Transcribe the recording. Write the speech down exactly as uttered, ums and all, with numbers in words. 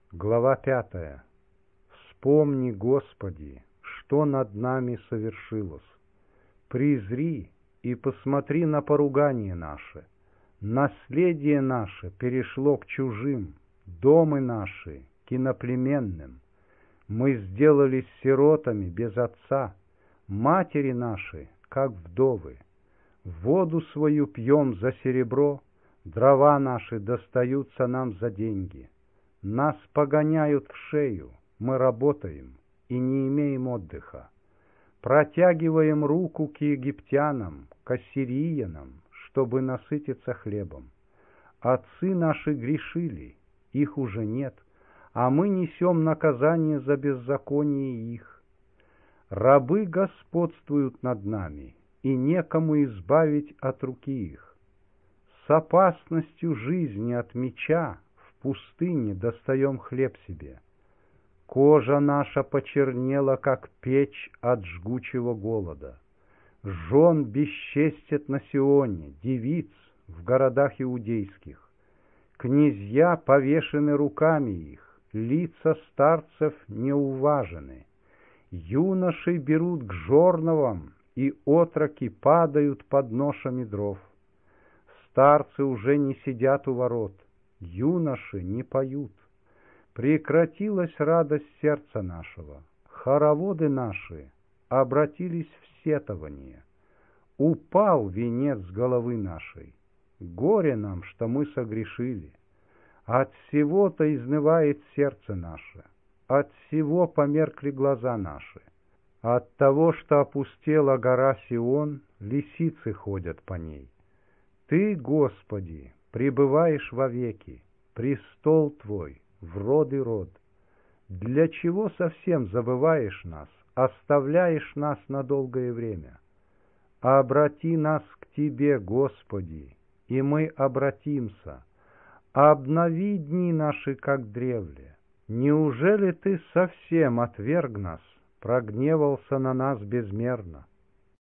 Глава пятая. Вспомни, Господи, что над нами совершилось. Презри и посмотри на поругание наше. Наследие наше перешло к чужим, домы наши к иноплеменным. Мы сделались сиротами без отца, матери наши, как вдовы. Воду свою пьем за серебро, дрова наши достаются нам за деньги. Нас погоняют в шею, мы работаем и не имеем отдыха. Протягиваем руку к египтянам, к ассириянам, чтобы насытиться хлебом. Отцы наши грешили, их уже нет, а мы несем наказание за беззаконие их. Рабы господствуют над нами, и некому избавить от руки их. С опасностью жизни от меча в пустыне достаем хлеб себе. Кожа наша почернела, как печь от жгучего голода. Жен бесчестят на Сионе, девиц в городах иудейских. Князья повешены руками их, лица старцев неуважены. Юноши берут к жорновам, и отроки падают под ношами дров. Старцы уже не сидят у ворот, юноши не поют. Прекратилась радость сердца нашего, хороводы наши обратились в сетование. Упал венец с головы нашей, горе нам, что мы согрешили. От всего-то изнывает сердце наше, от всего померкли глаза наши. От того, что опустела гора Сион, лисицы ходят по ней. Ты, Господи, пребываешь вовеки, престол Твой в род и род. Для чего совсем забываешь нас, оставляешь нас на долгое время? Обрати нас к Тебе, Господи, и мы обратимся. Обнови дни наши, как древле. Неужели Ты совсем отверг нас, прогневался на нас безмерно?